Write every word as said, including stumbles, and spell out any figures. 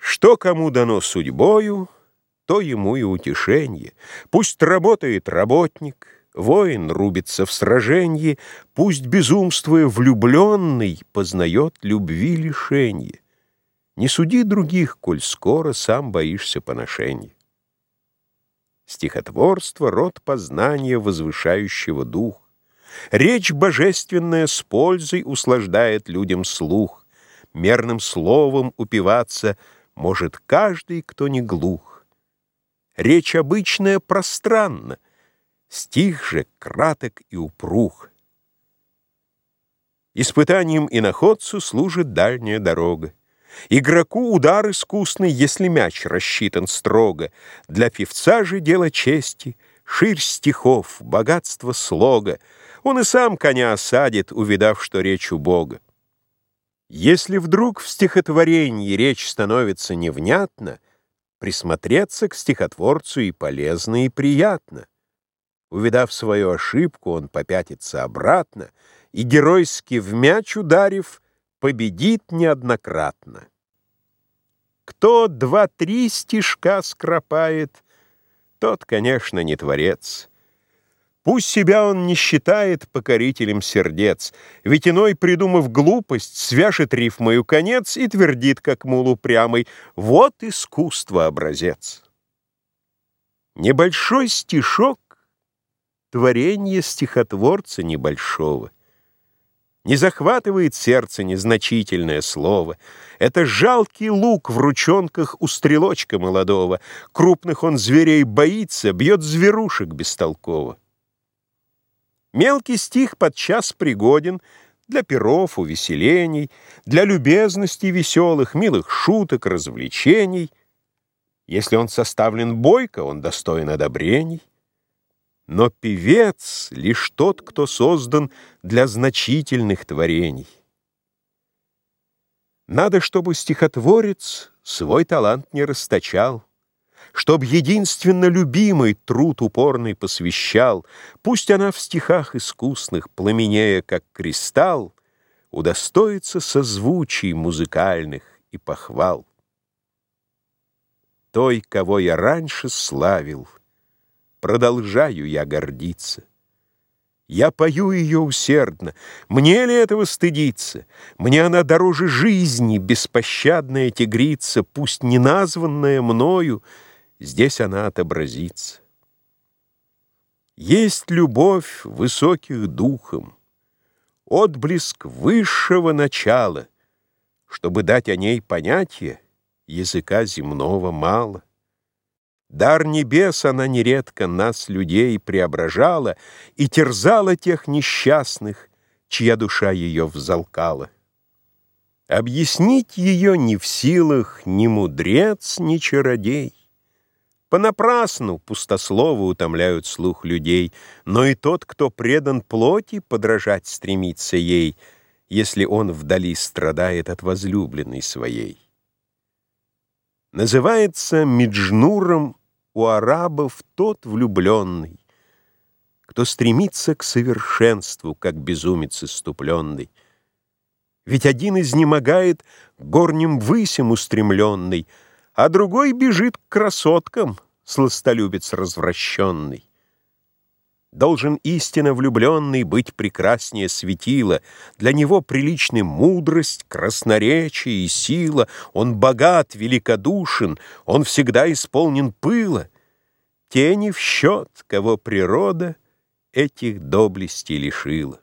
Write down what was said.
Что кому дано судьбою, то ему и утешенье. Пусть работает работник, воин рубится в сраженье, пусть, безумствуя, влюбленный познает любви лишенье. Не суди других, коль скоро сам боишься поношенья. Стихотворство — род познания, возвышающего дух. Речь божественная с пользой услаждает людям слух. Мерным словом упиваться может каждый, кто не глух. Речь обычная пространна, стих же краток и упрух. Испытанием иноходцу служит дальняя дорога. Игроку удар искусный, если мяч рассчитан строго. Для певца же дело чести, ширь стихов, богатство слога. Он и сам коня осадит, увидав, что речь у Бога. Если вдруг в стихотворении речь становится невнятна, присмотреться к стихотворцу и полезно, и приятно. Увидав свою ошибку, он попятится обратно и, геройски в мяч ударив, победит неоднократно. Кто два-три стишка скропает, тот, конечно, не творец. Пусть себя он не считает покорителем сердец, ведь иной, придумав глупость, свяжет рифмою конец и твердит, как мул упрямый: вот искусство образец. Небольшой стишок — творение стихотворца небольшого. Не захватывает сердце незначительное слово. Это жалкий лук в ручонках у стрелочка молодого. Крупных он зверей боится, бьет зверушек бестолково. Мелкий стих подчас пригоден для пиров, увеселений, для любезностей веселых, милых шуток, развлечений. Если он составлен бойко, он достоин одобрений. Но певец — лишь тот, кто создан для значительных творений. Надо, чтобы стихотворец свой талант не расточал, чтоб единственно любимый труд упорный посвящал. Пусть она в стихах искусных, пламенея, как кристалл, удостоится созвучий музыкальных и похвал. Той, кого я раньше славил, продолжаю я гордиться. Я пою ее усердно. Мне ли этого стыдиться? Мне она дороже жизни, беспощадная тигрица, пусть не названная мною, здесь она отобразится. Есть любовь высоких духом, отблеск высшего начала. Чтобы дать о ней понятие, языка земного мало. Дар небес она нередко нас, людей, преображала и терзала тех несчастных, чья душа ее взалкала. Объяснить ее не в силах ни мудрец, ни чародей. Понапрасну пустословы утомляют слух людей, но и тот, кто предан плоти, подражать стремится ей, если он вдали страдает от возлюбленной своей. Называется Меджнуром у арабов тот влюбленный, кто стремится к совершенству, как безумец исступленный. Ведь один изнемогает горним высям устремленный, а другой бежит к красоткам, сластолюбец развращенный. Должен истинно влюбленный быть прекраснее светила. Для него приличны мудрость, красноречие и сила. Он богат, великодушен, он всегда исполнен пыла. Те не в счет, кого природа этих доблестей лишила.